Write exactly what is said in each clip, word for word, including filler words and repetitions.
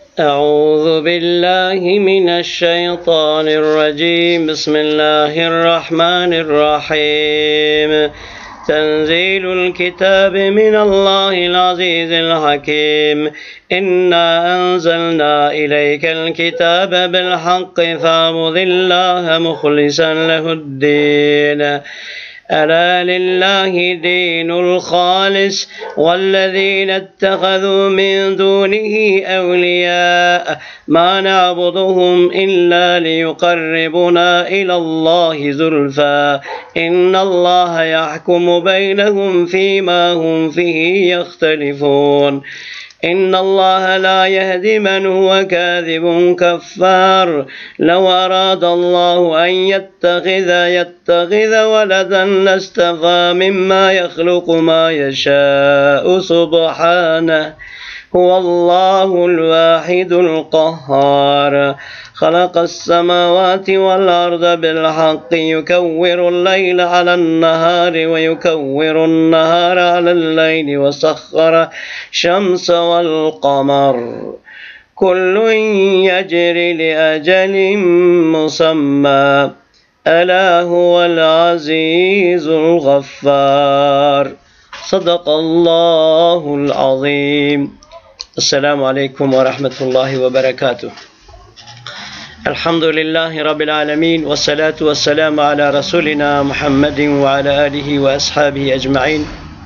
أعوذ بالله من الشيطان الرجيم بسم الله الرحمن الرحيم تنزيل الكتاب من الله العزيز الحكيم إنا أنزلنا إليك الكتاب بالحق فاعبد الله مخلصا له الدين ألا لله دين الخالص والذين اتخذوا من دونه أولياء ما نعبدهم إلا ليقربنا إلى الله زلفى إن الله يحكم بينهم فيما هم فيه يختلفون إن الله لا يهدي من هو كاذب كفار لو أراد الله أن يتخذ يتخذ ولدا لاصطفى مما يخلق ما يشاء سبحانه هو الله الواحد القهار خلق السماوات والأرض بالحق يكور الليل على النهار ويكور النهار على الليل وسخر الشمس والقمر كل يجري لأجل مسمى ألا هو العزيز الغفار صدق الله العظيم. Esselamu Aleyküm ve Rahmetullahi ve Berekatuhu. Elhamdülillahi Rabbil Alemin ve salatu ve selamu ala Resulina Muhammedin ve ala alihi ve ashabihi ecma'in.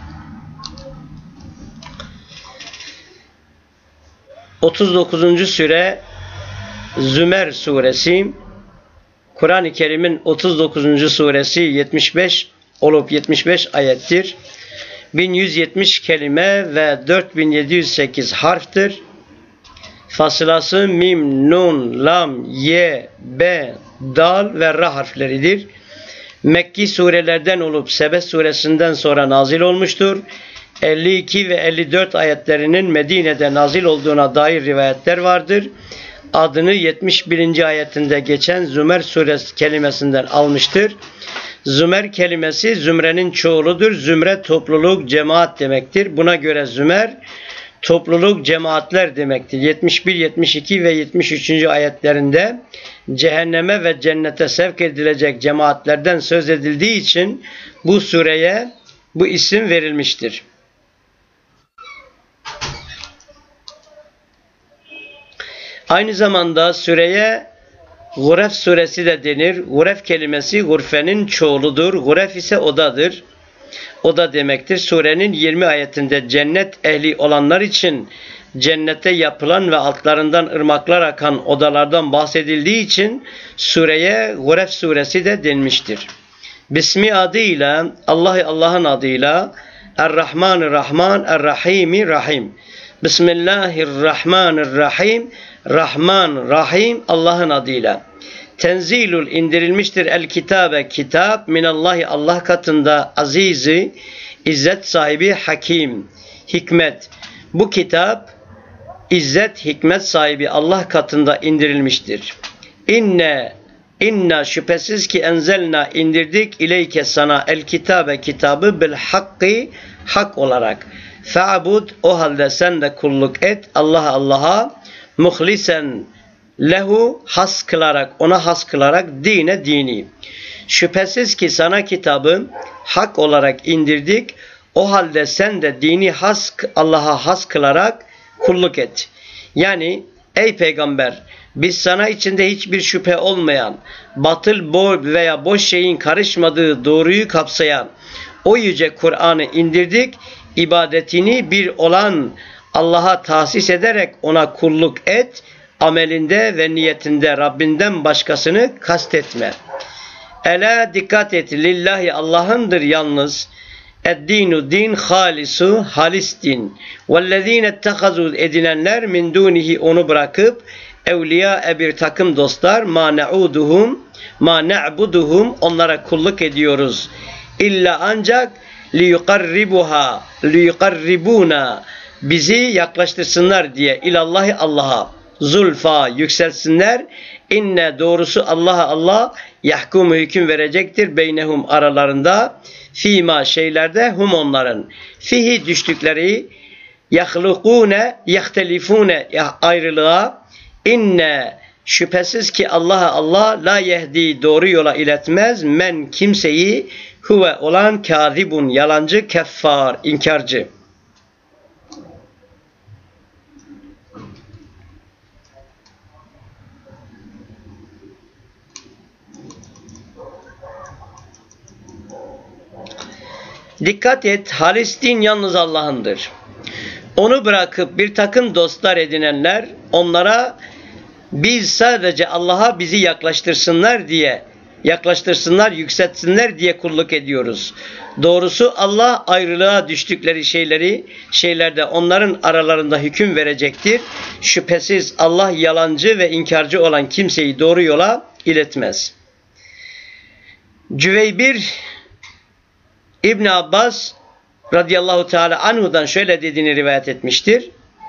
otuz dokuzuncu sure Zümer suresi, Kur'an-ı Kerim'in otuz dokuzuncu suresi yetmiş beş olup yetmiş beş ayettir. bin yüz yetmiş kelime ve dört bin yedi yüz sekiz harftir. Fasılası mim, nun, lam, ye, be, dal ve ra harfleridir. Mekki surelerden olup Sebe suresinden sonra nazil olmuştur. elli iki ve elli dört ayetlerinin Medine'de nazil olduğuna dair rivayetler vardır. Adını yetmiş birinci ayetinde geçen Zümer suresi kelimesinden almıştır. Zümer kelimesi zümrenin çoğuludur. Zümre topluluk, cemaat demektir. Buna göre Zümer topluluk, cemaatler demektir. yetmiş bir, yetmiş iki ve yetmiş üçüncü ayetlerinde cehenneme ve cennete sevk edilecek cemaatlerden söz edildiği için bu sureye bu isim verilmiştir. Aynı zamanda sureye Guref suresi de denir. Guref kelimesi gurfenin çoğuludur. Guref ise odadır. Oda demektir. Surenin yirmi ayetinde cennet ehli olanlar için cennette yapılan ve altlarından ırmaklar akan odalardan bahsedildiği için sureye Guref suresi de denmiştir. Bismi adıyla, Allah Allah'ın adıyla, Er-Rahman-ı-Rahman, Er-Rahim-i Rahim. Bismillahirrahmanirrahim. Rahman, Rahim Allah'ın adıyla. Tenzilul indirilmiştir el kitabe kitap minallahi Allah katında azizi, izzet sahibi hakim, hikmet. Bu kitap izzet, hikmet sahibi Allah katında indirilmiştir. İnne inna şüphesiz ki enzelna indirdik ileyke sana el kitabe kitabı bil hakkı hak olarak. Fe'abud o halde sen de kulluk et Allah'a Allah'a muhlisen lehu has kılarak ona has kılarak dine dini. Şüphesiz ki sana kitabı hak olarak indirdik. O halde sen de dini has Allah'a has kılarak kulluk et. Yani ey peygamber biz sana içinde hiçbir şüphe olmayan, batıl bo veya boş şeyin karışmadığı doğruyu kapsayan o yüce Kur'an'ı indirdik. İbadetini bir olan Allah'a tahsis ederek ona kulluk et, amelinde ve niyetinde Rabbinden başkasını kastetme. Ela dikkat et, lillahi Allah'ındır yalnız, eddinu din halisu halis din, vellezine ettehazu edinenler min dunihi onu bırakıp, evliya bir takım dostlar, ma na'uduhum, ma na'buduhum onlara kulluk ediyoruz. İlla ancak liyukarribuha, liyukarribuna bizi yaklaştırsınlar diye ilallahi Allah'a zulfa yükselsinler. İnne doğrusu Allah'a Allah yahkumu hüküm verecektir beynehum aralarında fîmâ şeylerde hum onların fihi düştükleri yahlukune, yehtelifune ayrılığa, inne şüphesiz ki Allah'a Allah la yehdi doğru yola iletmez, men kimseyi huve olan kâzibun yalancı, keffar inkarcı. Dikkat et, halis din yalnız Allah'ındır. Onu bırakıp bir takım dostlar edinenler, onlara biz sadece Allah'a bizi yaklaştırsınlar diye, yaklaştırsınlar, yükseltsinler diye kulluk ediyoruz. Doğrusu Allah ayrılığa düştükleri şeyleri, şeylerde onların aralarında hüküm verecektir. Şüphesiz Allah yalancı ve inkarcı olan kimseyi doğru yola iletmez. Cüveybir İbn Abbas radıyallahu teala anhu'dan şöyle dediğini rivayet etmiştir.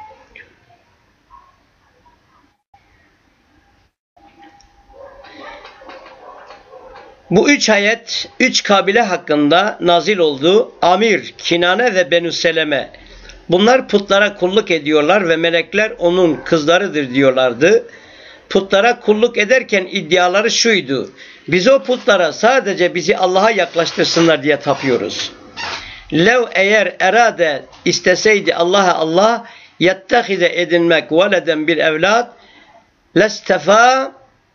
Bu üç ayet, üç kabile hakkında nazil oldu. Amir, Kinane ve Benü Seleme. Bunlar putlara kulluk ediyorlar ve melekler onun kızlarıdır diyorlardı. Putlara kulluk ederken iddiaları şuydu: biz o putlara sadece bizi Allah'a yaklaştırsınlar diye tapıyoruz. Lev eğer erade isteseydi Allah'a Allah yettehide edinmek veleden bir evlat lestefa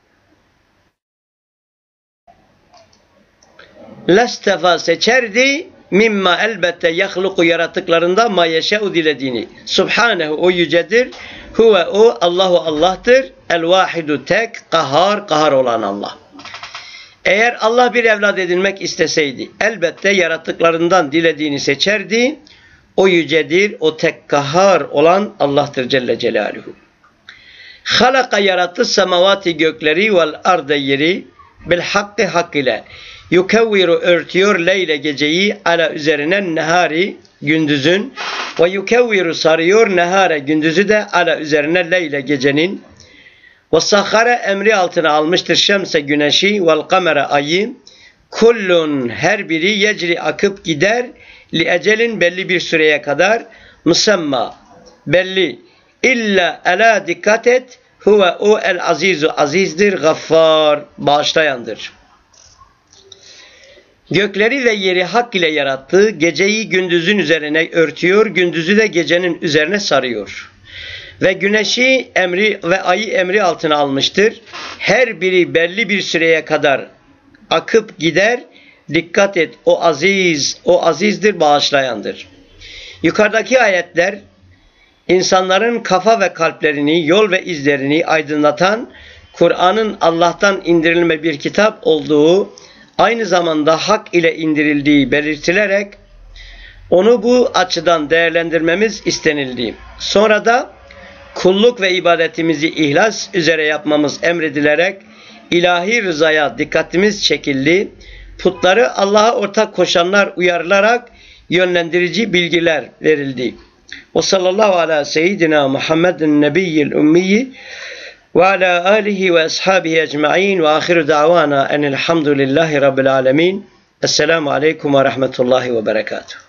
lestefa seçerdi mimma elbette yahluku yaratıklarında ma yeşe'u dilediğini. Subhanehu o yücedir. Huve o Allahu Allah'tır. El vahidu tek kahhar kahhar olan Allah. Eğer Allah bir evlat edinmek isteseydi elbette yaratıklarından dilediğini seçerdi. O yücedir, o tek kahhar olan Allah'tır Celle Celaluhu. Halaka yarattı semavati gökleri vel arda yeri bil hakkı hak ile. Yukevviru örtüyor leyle geceyi ala üzerine nehari gündüzün ve yukevviru sarıyor nehare gündüzü de ala üzerine leyle gecenin. Ve sahhara emri altına almıştır şemse güneşi vel kamera ayı. Kullun her biri yecri akıp gider li ecelin belli bir süreye kadar musamma belli illa ala dikkat et huve o el azizu azizdir gaffar bağışlayandır. Gökleri ve yeri hak ile yarattı, geceyi gündüzün üzerine örtüyor, gündüzü de gecenin üzerine sarıyor. Ve güneşi emri ve ayı emri altına almıştır. Her biri belli bir süreye kadar akıp gider. Dikkat et, o aziz, o azizdir, bağışlayandır. Yukarıdaki ayetler insanların kafa ve kalplerini, yol ve izlerini aydınlatan, Kur'an'ın Allah'tan indirilme bir kitap olduğu, aynı zamanda hak ile indirildiği belirtilerek onu bu açıdan değerlendirmemiz istenildi. Sonra da kulluk ve ibadetimizi ihlas üzere yapmamız emredilerek ilahi rızaya dikkatimiz çekildi. Putları Allah'a ortak koşanlar uyarılarak yönlendirici bilgiler verildi. Ve sallallahu ala seyyidina Muhammedin nebiyyil ümmiyyi ve ala alihi ve ashabihi ecma'in ve ahiru da'vana enelhamdülillahi rabbil alemin. Esselamu aleyküm ve rahmetullahi ve berekatuhu.